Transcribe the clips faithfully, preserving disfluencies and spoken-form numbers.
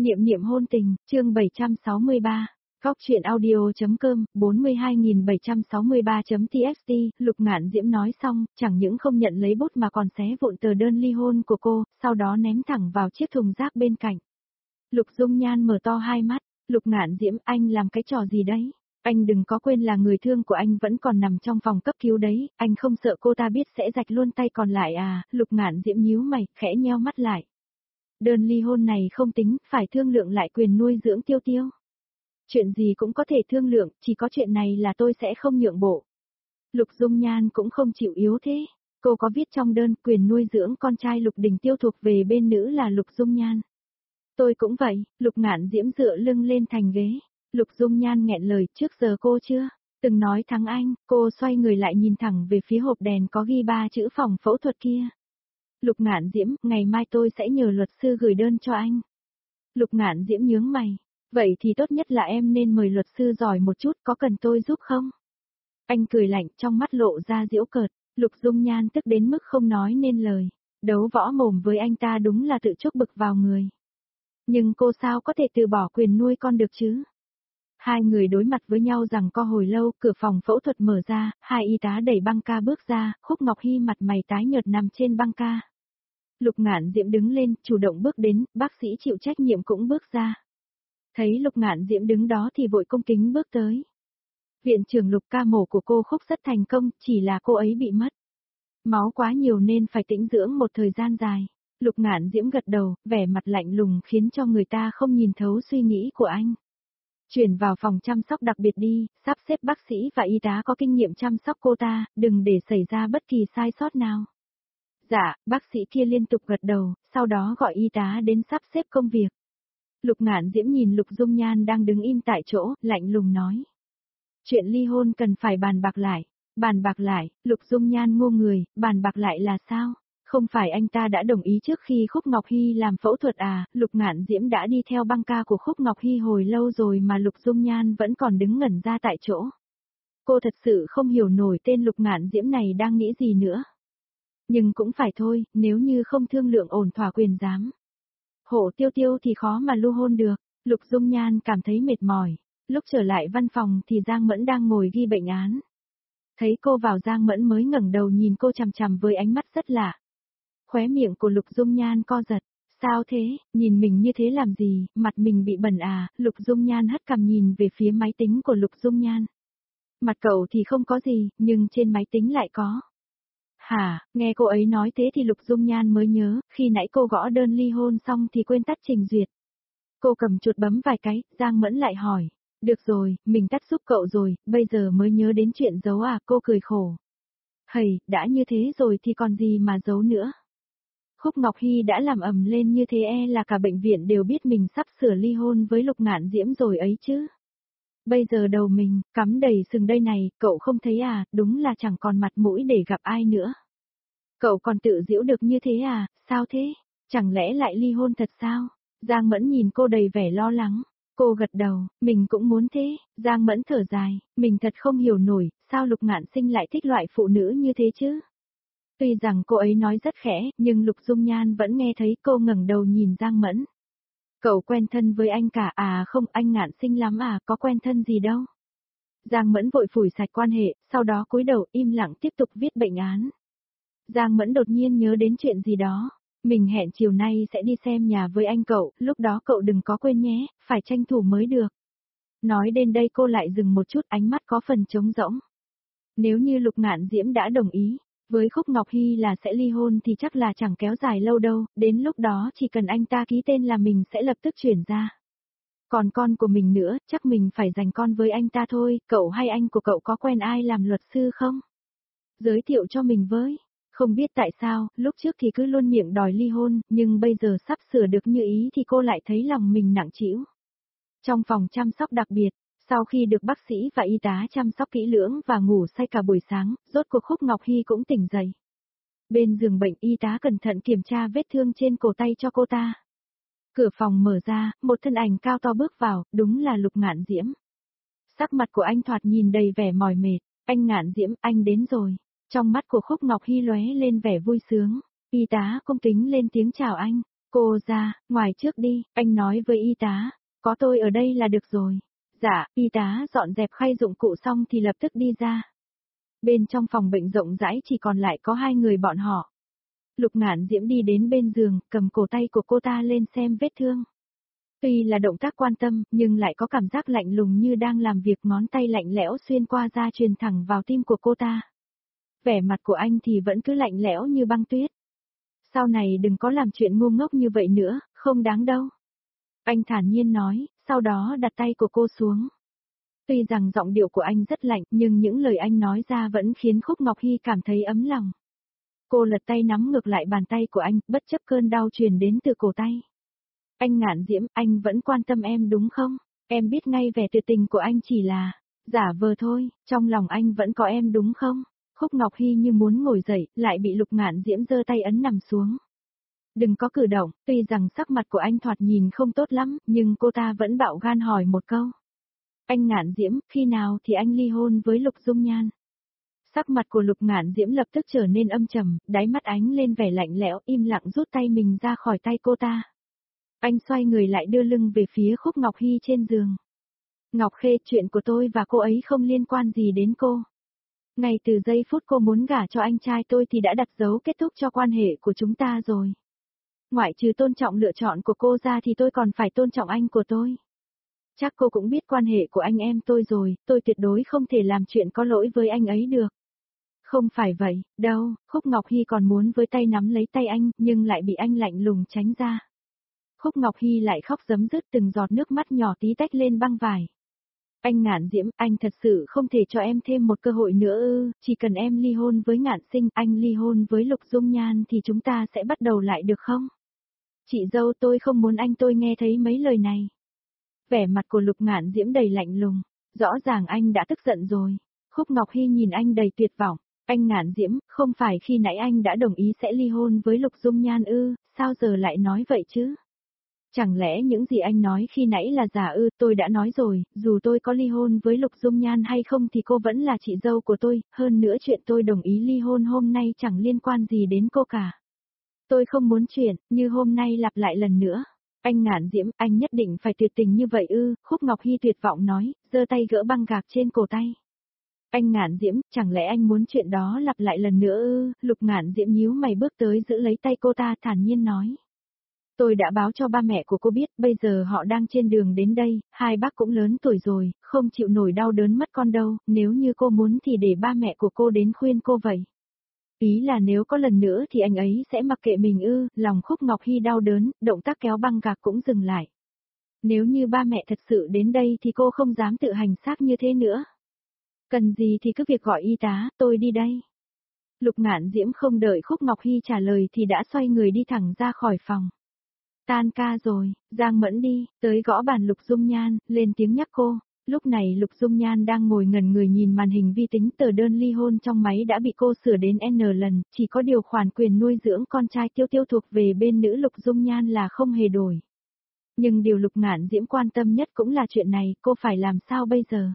Niệm niệm hôn tình, chương bảy trăm sáu mươi ba. Góc truyện audio.com, bốn mươi hai nghìn bảy trăm sáu mươi ba chấm txt, Lục Ngạn Diễm nói xong, chẳng những không nhận lấy bút mà còn xé vụn tờ đơn ly hôn của cô, sau đó ném thẳng vào chiếc thùng rác bên cạnh. Lục Dung Nhan mở to hai mắt, Lục Ngạn Diễm, anh làm cái trò gì đấy? Anh đừng có quên là người thương của anh vẫn còn nằm trong phòng cấp cứu đấy, anh không sợ cô ta biết sẽ rạch luôn tay còn lại à? Lục Ngạn Diễm nhíu mày, khẽ nheo mắt lại. Đơn ly hôn này không tính, phải thương lượng lại quyền nuôi dưỡng Tiêu Tiêu. Chuyện gì cũng có thể thương lượng, chỉ có chuyện này là tôi sẽ không nhượng bộ. Lục Dung Nhan cũng không chịu yếu thế. Cô có viết trong đơn quyền nuôi dưỡng con trai Lục Đình Tiêu thuộc về bên nữ là Lục Dung Nhan. Tôi cũng vậy, Lục Ngạn Diễm dựa lưng lên thành ghế. Lục Dung Nhan nghẹn lời, trước giờ cô chưa từng nói thắng anh. Cô xoay người lại nhìn thẳng về phía hộp đèn có ghi ba chữ phòng phẫu thuật kia. Lục Ngạn Diễm, ngày mai tôi sẽ nhờ luật sư gửi đơn cho anh. Lục Ngạn Diễm nhướng mày. Vậy thì tốt nhất là em nên mời luật sư giỏi một chút, có cần tôi giúp không? Anh cười lạnh, trong mắt lộ ra giễu cợt. Lục Dung Nhan tức đến mức không nói nên lời. Đấu võ mồm với anh ta đúng là tự chuốc bực vào người. Nhưng cô sao có thể từ bỏ quyền nuôi con được chứ? Hai người đối mặt với nhau rằng co hồi lâu, cửa phòng phẫu thuật mở ra, hai y tá đẩy băng ca bước ra, Khúc Ngọc Hy mặt mày tái nhợt nằm trên băng ca. Lục Ngạn Diễm đứng lên, chủ động bước đến, bác sĩ chịu trách nhiệm cũng bước ra. Thấy Lục Ngạn Diễm đứng đó thì vội cung kính bước tới. Viện trưởng Lục, ca mổ của cô Khúc rất thành công, chỉ là cô ấy bị mất máu quá nhiều nên phải tĩnh dưỡng một thời gian dài. Lục Ngạn Diễm gật đầu, vẻ mặt lạnh lùng khiến cho người ta không nhìn thấu suy nghĩ của anh. Chuyển vào phòng chăm sóc đặc biệt đi, sắp xếp bác sĩ và y tá có kinh nghiệm chăm sóc cô ta, đừng để xảy ra bất kỳ sai sót nào. Dạ, bác sĩ kia liên tục gật đầu, sau đó gọi y tá đến sắp xếp công việc. Lục Ngạn Diễm nhìn Lục Dung Nhan đang đứng im tại chỗ, lạnh lùng nói. Chuyện ly hôn cần phải bàn bạc lại. Bàn bạc lại, Lục Dung Nhan ngô người, bàn bạc lại là sao? Không phải anh ta đã đồng ý trước khi Khúc Ngọc Hy làm phẫu thuật à? Lục Ngạn Diễm đã đi theo băng ca của Khúc Ngọc Hy hồi lâu rồi mà Lục Dung Nhan vẫn còn đứng ngẩn ra tại chỗ. Cô thật sự không hiểu nổi tên Lục Ngạn Diễm này đang nghĩ gì nữa. Nhưng cũng phải thôi, nếu như không thương lượng ổn thỏa quyền giám hộ Tiêu Tiêu thì khó mà lu hôn được. Lục Dung Nhan cảm thấy mệt mỏi. Lúc trở lại văn phòng thì Giang Mẫn đang ngồi ghi bệnh án. Thấy cô vào, Giang Mẫn mới ngẩng đầu nhìn cô chằm chằm với ánh mắt rất lạ. Khóe miệng của Lục Dung Nhan co giật. Sao thế, nhìn mình như thế làm gì, mặt mình bị bẩn à? Lục Dung Nhan hất cằm nhìn về phía máy tính của Lục Dung Nhan. Mặt cậu thì không có gì, nhưng trên máy tính lại có. Hả, nghe cô ấy nói thế thì Lục Dung Nhan mới nhớ, khi nãy cô gõ đơn ly hôn xong thì quên tắt trình duyệt. Cô cầm chuột bấm vài cái, Giang Mẫn lại hỏi. Được rồi, mình tắt giúp cậu rồi, bây giờ mới nhớ đến chuyện giấu à? Cô cười khổ. Hầy, đã như thế rồi thì còn gì mà giấu nữa. Khúc Ngọc Hy đã làm ầm lên như thế e là cả bệnh viện đều biết mình sắp sửa ly hôn với Lục Ngạn Diễm rồi ấy chứ. Bây giờ đầu mình, cắm đầy sừng đây này, cậu không thấy à, đúng là chẳng còn mặt mũi để gặp ai nữa. Cậu còn tự giễu được như thế à, sao thế? Chẳng lẽ lại ly hôn thật sao? Giang Mẫn nhìn cô đầy vẻ lo lắng. Cô gật đầu, mình cũng muốn thế. Giang Mẫn thở dài, mình thật không hiểu nổi, sao Lục Ngạn Sinh lại thích loại phụ nữ như thế chứ? Tuy rằng cô ấy nói rất khẽ, nhưng Lục Dung Nhan vẫn nghe thấy. Cô ngẩng đầu nhìn Giang Mẫn. Cậu quen thân với anh cả à? Không, anh Ngạn Sinh lắm à, có quen thân gì đâu. Giang Mẫn vội phủi sạch quan hệ, sau đó cúi đầu im lặng tiếp tục viết bệnh án. Giang Mẫn đột nhiên nhớ đến chuyện gì đó. Mình hẹn chiều nay sẽ đi xem nhà với anh cậu, lúc đó cậu đừng có quên nhé, phải tranh thủ mới được. Nói đến đây cô lại dừng một chút, ánh mắt có phần trống rỗng. Nếu như Lục Ngạn Diễm đã đồng ý với Khúc Ngọc Hy là sẽ ly hôn thì chắc là chẳng kéo dài lâu đâu, đến lúc đó chỉ cần anh ta ký tên là mình sẽ lập tức chuyển ra. Còn con của mình nữa, chắc mình phải dành con với anh ta thôi. Cậu hay anh của cậu có quen ai làm luật sư không? Giới thiệu cho mình với. Không biết tại sao, lúc trước thì cứ luôn miệng đòi ly hôn, nhưng bây giờ sắp sửa được như ý thì cô lại thấy lòng mình nặng trĩu. Trong phòng chăm sóc đặc biệt, sau khi được bác sĩ và y tá chăm sóc kỹ lưỡng và ngủ say cả buổi sáng, rốt cuộc Khúc Ngọc Hy cũng tỉnh dậy. Bên giường bệnh, y tá cẩn thận kiểm tra vết thương trên cổ tay cho cô ta. Cửa phòng mở ra, một thân ảnh cao to bước vào, đúng là Lục Ngạn Diễm. Sắc mặt của anh thoạt nhìn đầy vẻ mỏi mệt. Anh Ngạn Diễm, anh đến rồi. Trong mắt của Khúc Ngọc Hy lóe lên vẻ vui sướng. Y tá cung kính lên tiếng chào anh. Cô ra, ngoài trước đi, anh nói với y tá, có tôi ở đây là được rồi. Dạ, y tá dọn dẹp khay dụng cụ xong thì lập tức đi ra. Bên trong phòng bệnh rộng rãi chỉ còn lại có hai người bọn họ. Lục Ngạn Diễm đi đến bên giường, cầm cổ tay của cô ta lên xem vết thương. Tuy là động tác quan tâm, nhưng lại có cảm giác lạnh lùng như đang làm việc, ngón tay lạnh lẽo xuyên qua da truyền thẳng vào tim của cô ta. Vẻ mặt của anh thì vẫn cứ lạnh lẽo như băng tuyết. Sau này đừng có làm chuyện ngu ngốc như vậy nữa, không đáng đâu. Anh thản nhiên nói, sau đó đặt tay của cô xuống. Tuy rằng giọng điệu của anh rất lạnh, nhưng những lời anh nói ra vẫn khiến Khúc Ngọc Hy cảm thấy ấm lòng. Cô lật tay nắm ngược lại bàn tay của anh, bất chấp cơn đau truyền đến từ cổ tay. Anh Ngạn Diễm, anh vẫn quan tâm em đúng không? Em biết ngay vẻ tuyệt tình của anh chỉ là giả vờ thôi, trong lòng anh vẫn có em đúng không? Khúc Ngọc Hy như muốn ngồi dậy, lại bị Lục Ngạn Diễm giơ tay ấn nằm xuống. Đừng có cử động, tuy rằng sắc mặt của anh thoạt nhìn không tốt lắm, nhưng cô ta vẫn bạo gan hỏi một câu. Anh Ngạn Diễm, khi nào thì anh ly hôn với Lục Dung Nhan? Sắc mặt của Lục Ngạn Diễm lập tức trở nên âm trầm, đáy mắt ánh lên vẻ lạnh lẽo, im lặng rút tay mình ra khỏi tay cô ta. Anh xoay người lại đưa lưng về phía Khúc Ngọc Hy trên giường. Ngọc Khê, chuyện của tôi và cô ấy không liên quan gì đến cô. Ngay từ giây phút cô muốn gả cho anh trai tôi thì đã đặt dấu kết thúc cho quan hệ của chúng ta rồi. Ngoại trừ tôn trọng lựa chọn của cô ra thì tôi còn phải tôn trọng anh của tôi. Chắc cô cũng biết quan hệ của anh em tôi rồi, tôi tuyệt đối không thể làm chuyện có lỗi với anh ấy được. Không phải vậy, đâu, Khúc Ngọc Hy còn muốn với tay nắm lấy tay anh, nhưng lại bị anh lạnh lùng tránh ra. Khúc Ngọc Hy lại khóc rấm rứt, từng giọt nước mắt nhỏ tí tách lên băng vải. Anh Ngạn Diễm, anh thật sự không thể cho em thêm một cơ hội nữa ư, chỉ cần em ly hôn với Ngạn Sinh, anh ly hôn với Lục Dung Nhan thì chúng ta sẽ bắt đầu lại được không? Chị dâu, tôi không muốn anh tôi nghe thấy mấy lời này. Vẻ mặt của Lục Ngạn Diễm đầy lạnh lùng, rõ ràng anh đã tức giận rồi. Khúc Ngọc Hy nhìn anh đầy tuyệt vọng, anh Ngạn Diễm, không phải khi nãy anh đã đồng ý sẽ ly hôn với Lục Dung Nhan ư, sao giờ lại nói vậy chứ? Chẳng lẽ những gì anh nói khi nãy là giả ư? Tôi đã nói rồi, dù tôi có ly hôn với Lục Dung Nhan hay không thì cô vẫn là chị dâu của tôi, hơn nữa chuyện tôi đồng ý ly hôn hôm nay chẳng liên quan gì đến cô cả. Tôi không muốn chuyện, như hôm nay lặp lại lần nữa. Anh Ngạn Diễm, anh nhất định phải tuyệt tình như vậy ư? Khúc Ngọc Hy tuyệt vọng nói, giơ tay gỡ băng gạc trên cổ tay. Anh Ngạn Diễm, chẳng lẽ anh muốn chuyện đó lặp lại lần nữa ư? Lục Ngạn Diễm nhíu mày bước tới giữ lấy tay cô ta, thản nhiên nói. Tôi đã báo cho ba mẹ của cô biết, bây giờ họ đang trên đường đến đây, hai bác cũng lớn tuổi rồi, không chịu nổi đau đớn mất con đâu, nếu như cô muốn thì để ba mẹ của cô đến khuyên cô vậy. Ý là nếu có lần nữa thì anh ấy sẽ mặc kệ mình ư? Lòng Khúc Ngọc Hy đau đớn, động tác kéo băng gạc cũng dừng lại. Nếu như ba mẹ thật sự đến đây thì cô không dám tự hành xác như thế nữa. Cần gì thì cứ việc gọi y tá, tôi đi đây. Lục Ngạn Diễm không đợi Khúc Ngọc Hy trả lời thì đã xoay người đi thẳng ra khỏi phòng. Tan ca rồi, Giang Mẫn đi, tới gõ bàn Lục Dung Nhan, lên tiếng nhắc cô. Lúc này Lục Dung Nhan đang ngồi ngẩn người nhìn màn hình vi tính, tờ đơn ly hôn trong máy đã bị cô sửa đến N lần, chỉ có điều khoản quyền nuôi dưỡng con trai Tiêu Tiêu thuộc về bên nữ Lục Dung Nhan là không hề đổi. Nhưng điều Lục Ngạn Diễm quan tâm nhất cũng là chuyện này, cô phải làm sao bây giờ?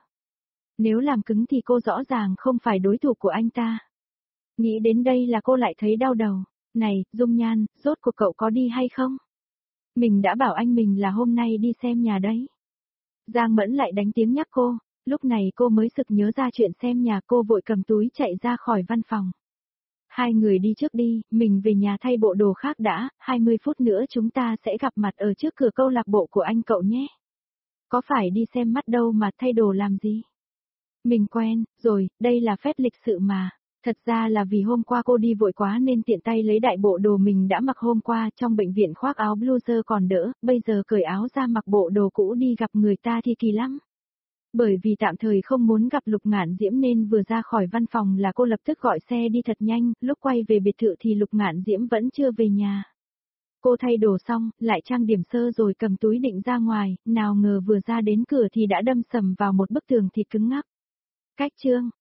Nếu làm cứng thì cô rõ ràng không phải đối thủ của anh ta. Nghĩ đến đây là cô lại thấy đau đầu. Này, Dung Nhan, rốt cuộc cậu có đi hay không? Mình đã bảo anh mình là hôm nay đi xem nhà đấy. Giang Mẫn lại đánh tiếng nhắc cô, lúc này cô mới sực nhớ ra chuyện xem nhà, cô vội cầm túi chạy ra khỏi văn phòng. Hai người đi trước đi, mình về nhà thay bộ đồ khác đã, hai mươi phút nữa chúng ta sẽ gặp mặt ở trước cửa câu lạc bộ của anh cậu nhé. Có phải đi xem mắt đâu mà thay đồ làm gì? Mình quen, rồi, đây là phép lịch sự mà. Thật ra là vì hôm qua cô đi vội quá nên tiện tay lấy đại bộ đồ mình đã mặc hôm qua, trong bệnh viện khoác áo bluezer còn đỡ, bây giờ cởi áo ra mặc bộ đồ cũ đi gặp người ta thì kỳ lắm. Bởi vì tạm thời không muốn gặp Lục Ngạn Diễm nên vừa ra khỏi văn phòng là cô lập tức gọi xe đi thật nhanh, lúc quay về biệt thự thì Lục Ngạn Diễm vẫn chưa về nhà. Cô thay đồ xong, lại trang điểm sơ rồi cầm túi định ra ngoài, nào ngờ vừa ra đến cửa thì đã đâm sầm vào một bức tường thịt cứng ngắc. Cách chương